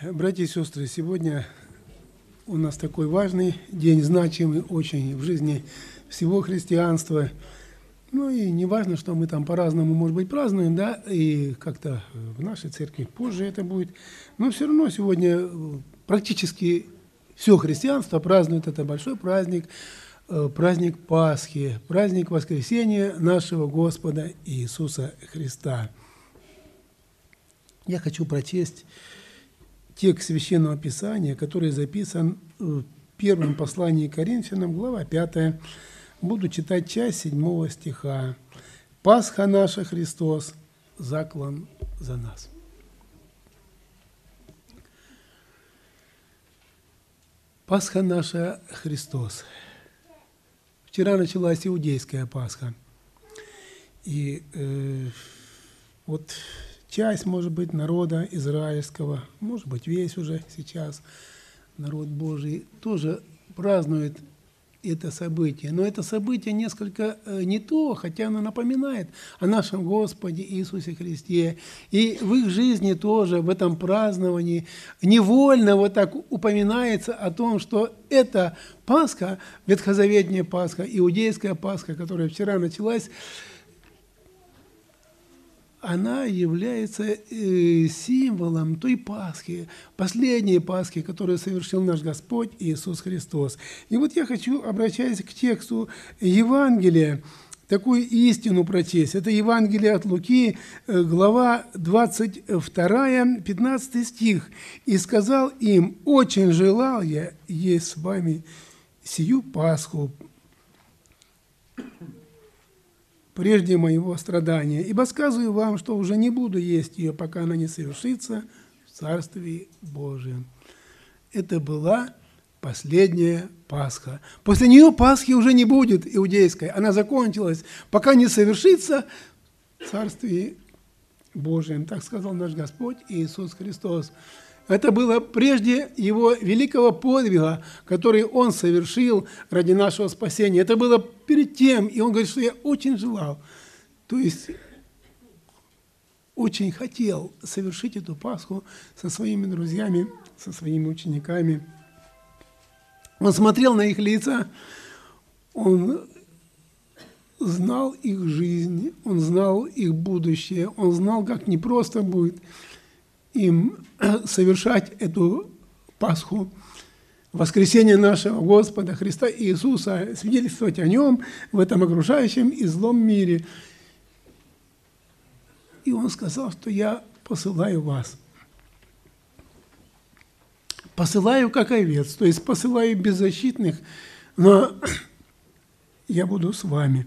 Братья и сестры, сегодня у нас такой важный день, значимый очень в жизни всего христианства. Ну и не важно, что мы там по-разному, может быть, празднуем, да, и как-то в нашей церкви позже это будет. Но все равно сегодня практически все христианство празднует это большой праздник, праздник Пасхи, праздник воскресения нашего Господа Иисуса Христа. Я хочу прочесть текст Священного Писания, который записан в первом послании к Коринфянам, глава 5. Буду читать часть 7 стиха. «Пасха наша Христос, заклан за нас». Пасха наша Христос. Вчера началась иудейская Пасха. И вот часть, может быть, народа израильского, может быть, весь уже сейчас народ Божий тоже празднует это событие. Но это событие несколько не то, хотя оно напоминает о нашем Господе Иисусе Христе. И в их жизни тоже, в этом праздновании, невольно вот так упоминается о том, что эта Пасха, ветхозаветная Пасха, иудейская Пасха, которая вчера началась, она является символом той Пасхи, последней Пасхи, которую совершил наш Господь Иисус Христос. И вот я хочу, обращаясь к тексту Евангелия, такую истину прочесть. Это Евангелие от Луки, глава 22, 15 стих. «И сказал им: очень желал я есть с вами сию Пасху прежде моего страдания, ибо сказываю вам, что уже не буду есть ее, пока она не совершится в Царстве Божьем». Это была последняя Пасха. После нее Пасхи уже не будет иудейской. Она закончилась, пока не совершится в Царстве Божьем. Так сказал наш Господь Иисус Христос. Это было прежде Его великого подвига, который Он совершил ради нашего спасения. Это было перед тем, и Он говорит, что я очень желал, то есть очень хотел совершить эту Пасху со своими друзьями, со своими учениками. Он смотрел на их лица, Он знал их жизнь, Он знал их будущее, Он знал, как непросто будет им совершать эту Пасху, воскресение нашего Господа Христа Иисуса, свидетельствовать о Нем в этом окружающем и злом мире. И Он сказал, что я посылаю вас. Посылаю как овец, то есть посылаю беззащитных, но я буду с вами.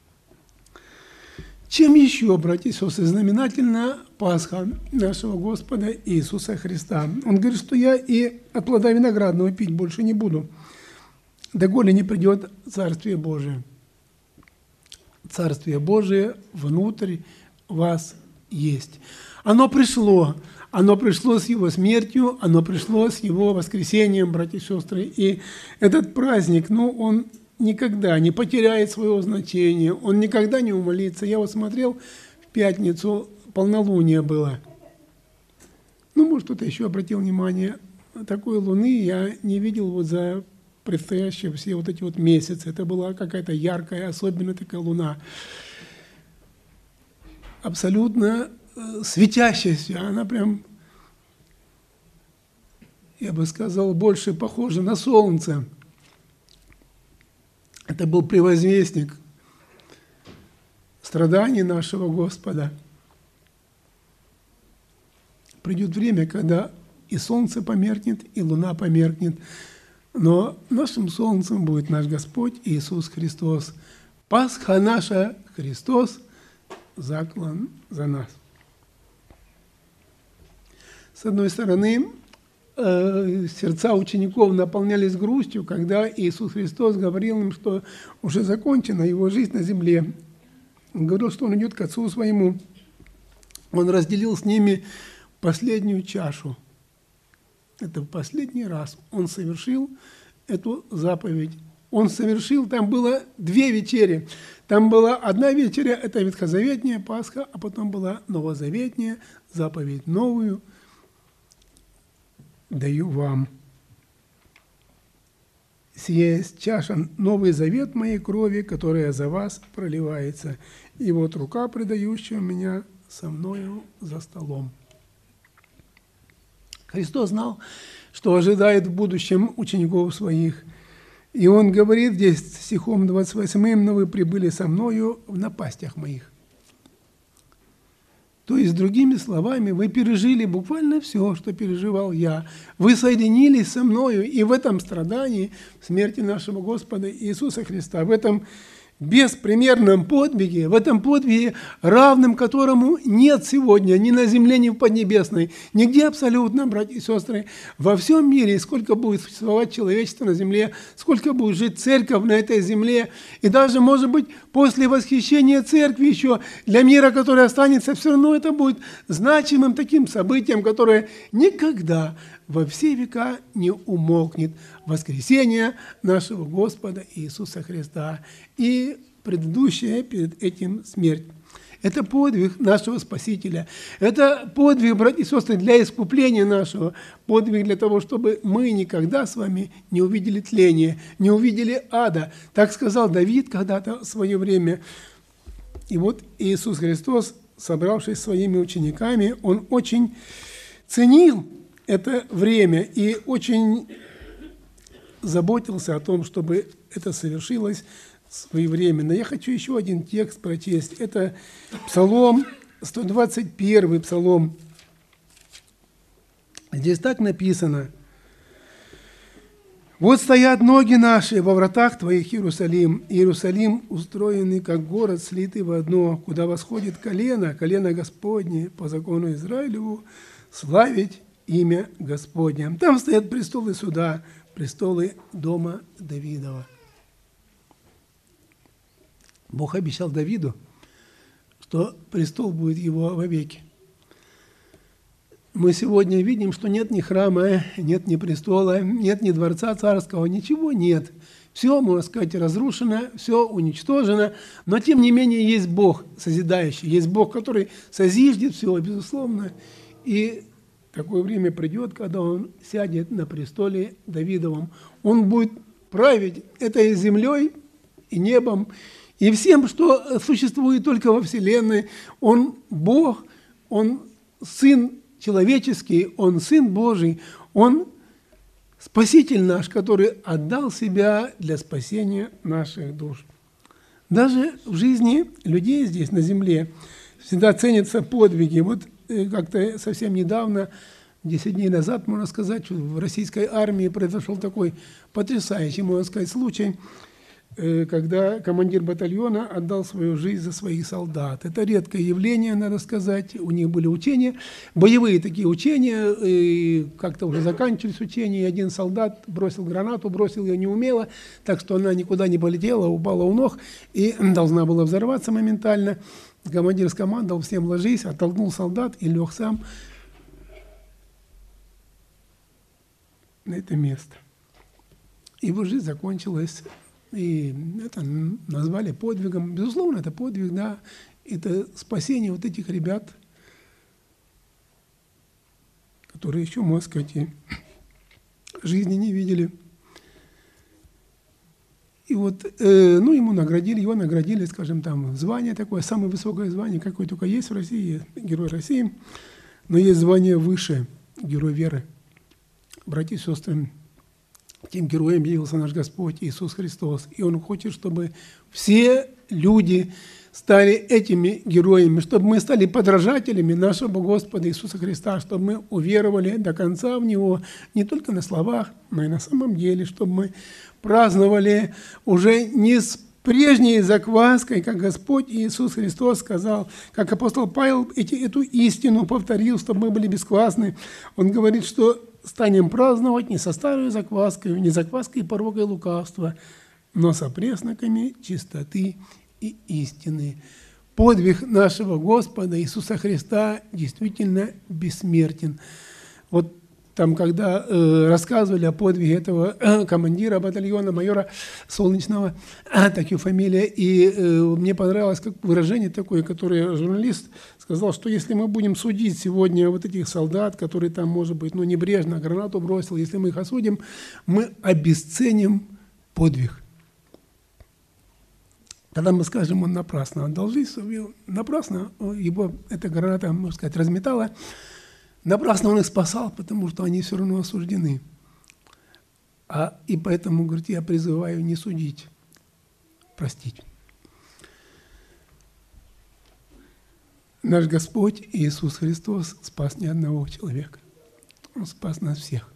Чем еще, братья и сестры, знаменательна Пасха нашего Господа Иисуса Христа? Он говорит, что я и от плода виноградного пить больше не буду, доколе не придет Царствие Божие. Царствие Божие внутрь вас есть. Оно пришло с Его смертью, оно пришло с Его воскресением, братья и сестры. И этот праздник, он никогда не потеряет своего значения, он никогда не умолится. Я вот смотрел в пятницу, полнолуние было. Может, кто-то еще обратил внимание, такой луны я не видел вот за предстоящие все вот эти вот месяцы. Это была какая-то яркая, особенная такая луна. Абсолютно светящаяся. Она прям, я бы сказал, больше похожа на солнце. Это был предвозвестник страданий нашего Господа. Придет время, когда и солнце померкнет, и луна померкнет, но нашим солнцем будет наш Господь Иисус Христос. Пасха наша Христос, заклан за нас. С одной стороны, сердца учеников наполнялись грустью, когда Иисус Христос говорил им, что уже закончена Его жизнь на земле. Он говорил, что Он идет к Отцу Своему. Он разделил с ними последнюю чашу. Это в последний раз Он совершил эту заповедь. Он совершил, там было 2 вечери. Там была одна вечеря, это ветхозаветная Пасха, а потом была новозаветная заповедь, новую даю вам. Сия есть чаша, новый завет моей крови, которая за вас проливается. И вот рука, предающая меня, со мною за столом». Христос знал, что ожидает в будущем учеников своих. И Он говорит здесь стихом 28: «Но вы прибыли со мною в напастях моих». То есть, другими словами, вы пережили буквально все, что переживал я. Вы соединились со мною и в этом страдании, в смерти нашего Господа Иисуса Христа, в этом беспримерном подвиге, в этом подвиге, равным которому нет сегодня ни на земле, ни в Поднебесной, нигде абсолютно, братья и сестры, во всем мире, сколько будет существовать человечество на земле, сколько будет жить церковь на этой земле, и даже, может быть, после восхищения церкви еще для мира, который останется, все равно это будет значимым таким событием, которое никогда во все века не умолкнет. Воскресение нашего Господа Иисуса Христа и предыдущая перед этим смерть. Это подвиг нашего Спасителя. Это подвиг, братья и сестры, для искупления нашего. Подвиг для того, чтобы мы никогда с вами не увидели тления, не увидели ада. Так сказал Давид когда-то в свое время. И вот Иисус Христос, собравшись с своими учениками, Он очень ценил это время и очень заботился о том, чтобы это совершилось своевременно. Я хочу еще один текст прочесть. Это Псалом, 121 Псалом. Здесь так написано: «Вот стоят ноги наши во вратах Твоих, Иерусалим. Иерусалим, устроенный, как город, слитый в одно, куда восходит колено Господне, по закону Израилеву, славить имя Господне. Там стоят престолы суда, престолы дома Давидова». Бог обещал Давиду, что престол будет его вовеки. Мы сегодня видим, что нет ни храма, нет ни престола, нет ни дворца царского, ничего нет. Все, можно сказать, разрушено, все уничтожено, но тем не менее есть Бог созидающий, есть Бог, который созиждет все, безусловно. И такое время придет, когда Он сядет на престоле Давидовом. Он будет править этой землей и небом, и всем, что существует только во Вселенной. Он Бог, Он Сын человеческий, Он Сын Божий, Он Спаситель наш, который отдал Себя для спасения наших душ. Даже в жизни людей здесь, на земле, всегда ценятся подвиги. Вот как-то совсем недавно, 10 дней назад, можно сказать, в российской армии произошел такой потрясающий, можно сказать, случай, когда командир батальона отдал свою жизнь за своих солдат. Это редкое явление, надо сказать. У них были учения, боевые такие учения, и как-то уже заканчивались учения, и один солдат бросил гранату, бросил ее неумело, так что она никуда не полетела, упала у ног и должна была взорваться моментально. Командир скомандовал: всем ложись, оттолкнул солдат и лег сам на это место. Его жизнь закончилась. И это назвали подвигом. Безусловно, это подвиг, да. Это спасение вот этих ребят, которые еще, можно сказать, и жизни не видели. И вот, ему наградили, его наградили, скажем, там, звание такое, самое высокое звание, какое только есть в России, Герой России. Но есть звание выше, Герой веры. Братья и сестры, тем героем явился наш Господь Иисус Христос. И Он хочет, чтобы все люди стали этими героями, чтобы мы стали подражателями нашего Господа Иисуса Христа, чтобы мы уверовали до конца в Него, не только на словах, но и на самом деле, чтобы мы праздновали уже не с прежней закваской, как Господь Иисус Христос сказал, как апостол Павел эту истину повторил, чтобы мы были бесквасны. Он говорит, что станем праздновать не со старой закваской, не закваской порока и лукавства, но со пресноками чистоты и истины. Подвиг нашего Господа Иисуса Христа действительно бессмертен. Вот там, когда рассказывали о подвиге этого командира батальона, майора Солнечного, так и фамилия, и мне понравилось как выражение такое, которое журналист сказал, что если мы будем судить сегодня вот этих солдат, которые там, может быть, ну, небрежно гранату бросил, если мы их осудим, мы обесценим подвиг. Тогда мы скажем, он напрасно отдал жизнь, напрасно его эта граната, можно сказать, разметала, напрасно он их спасал, потому что они все равно осуждены. И поэтому, говорит, я призываю не судить, простить. Наш Господь Иисус Христос спас не одного человека. Он спас нас всех.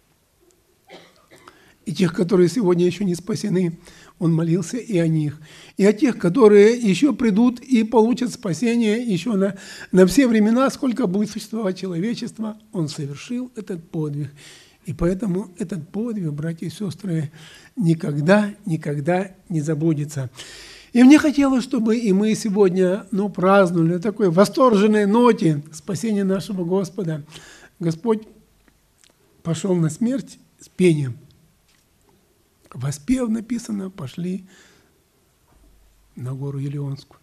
И тех, которые сегодня еще не спасены, Он молился и о них. И о тех, которые еще придут и получат спасение еще на все времена, сколько будет существовать человечество, Он совершил этот подвиг. И поэтому этот подвиг, братья и сестры, никогда не забудется. И мне хотелось, чтобы и мы сегодня праздновали на такой восторженной ноте спасения нашего Господа. Господь пошел на смерть с пением. Воспев, написано, пошли на гору Елеонскую.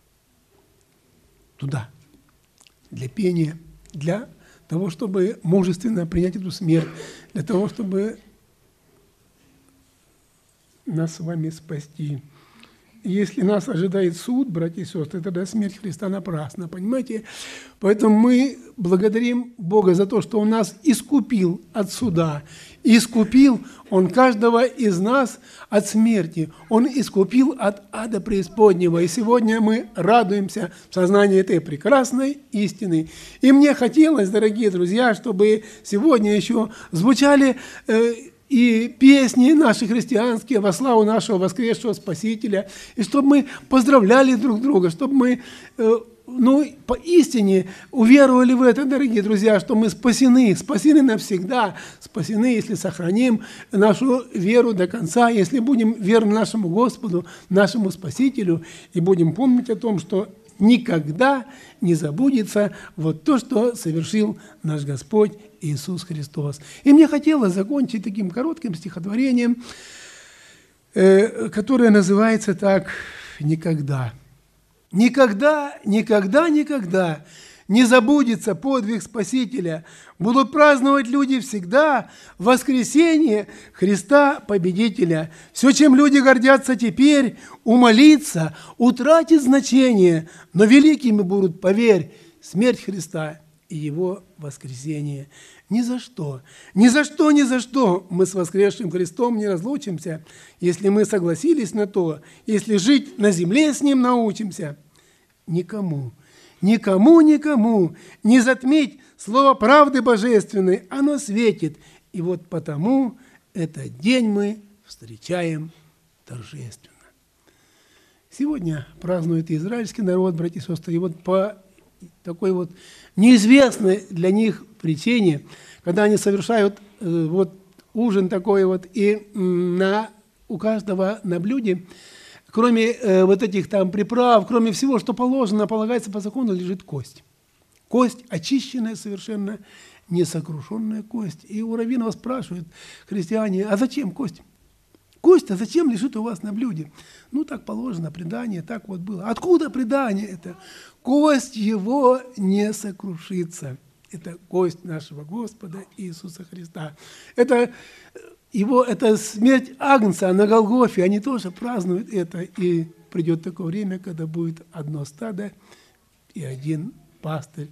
Туда. Для пения, для того, чтобы мужественно принять эту смерть, для того, чтобы нас с вами спасти. Если нас ожидает суд, братья и сестры, тогда смерть Христа напрасна, понимаете? Поэтому мы благодарим Бога за то, что Он нас искупил от суда. Искупил Он каждого из нас от смерти. Он искупил от ада преисподнего. И сегодня мы радуемся в сознании этой прекрасной истины. И мне хотелось, дорогие друзья, чтобы сегодня еще звучали и песни наши христианские во славу нашего воскресшего Спасителя, и чтобы мы поздравляли друг друга, чтобы мы поистине уверовали в это, дорогие друзья, что мы спасены навсегда, спасены, если сохраним нашу веру до конца, если будем верны нашему Господу, нашему Спасителю, и будем помнить о том, что никогда не забудется вот то, что совершил наш Господь Иисус Христос. И мне хотелось закончить таким коротким стихотворением, которое называется так: «Никогда». Никогда, никогда, никогда не забудется подвиг Спасителя. Будут праздновать люди всегда воскресение Христа Победителя. Все, чем люди гордятся теперь, умолиться, утратит значение, но великими будут, поверь, смерть Христа и Его воскресение. Ни за что, ни за что, ни за что мы с воскресшим Христом не разлучимся, если мы согласились на то, если жить на земле с Ним научимся. Никому, никому, никому не затмить слово правды божественной, оно светит. И вот потому этот день мы встречаем торжественно. Сегодня празднует израильский народ, братья и сестры, и вот по такой вот неизвестной для них причине, когда они совершают ужин такой вот, и у каждого на блюде, кроме вот этих там приправ, кроме всего, что полагается по закону, лежит кость. Кость очищенная совершенно, несокрушенная кость. И у раввинов спрашивают христиане: а зачем кость? Кость-то зачем лежит у вас на блюде? Ну, так положено, предание, так вот было. Откуда предание это? Кость его не сокрушится. Это кость нашего Господа Иисуса Христа. Это смерть Агнца на Голгофе. Они тоже празднуют это. И придет такое время, когда будет одно стадо и один пастырь.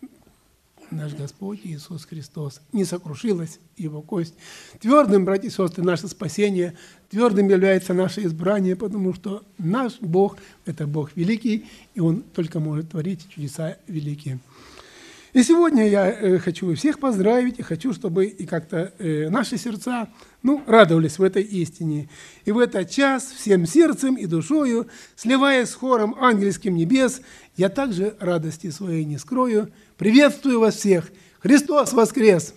Наш Господь Иисус Христос. Не сокрушилась его кость. Твердым, братья и сестры, наше спасение, твердым является наше избрание, потому что наш Бог – это Бог великий, и Он только может творить чудеса великие. И сегодня я хочу всех поздравить, и хочу, чтобы и как-то наши сердца радовались в этой истине. И в этот час всем сердцем и душою, сливаясь с хором ангельским небес, я также радости своей не скрою. Приветствую вас всех! Христос воскрес!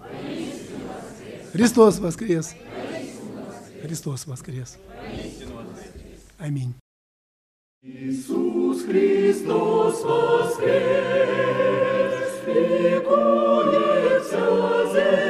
Христос воскрес! Христос воскрес! Аминь. Иисус Христос воскрес, ликует вся земля.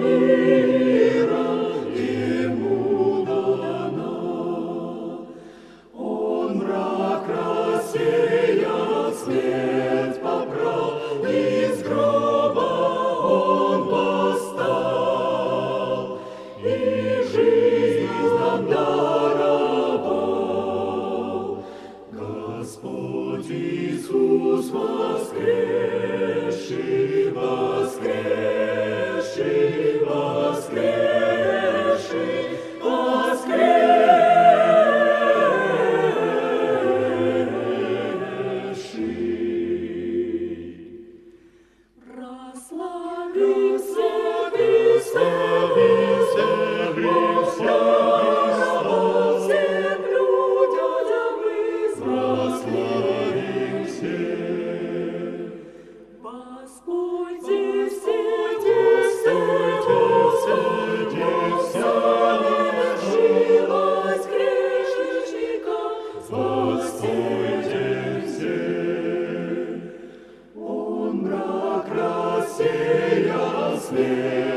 Рассеял свет.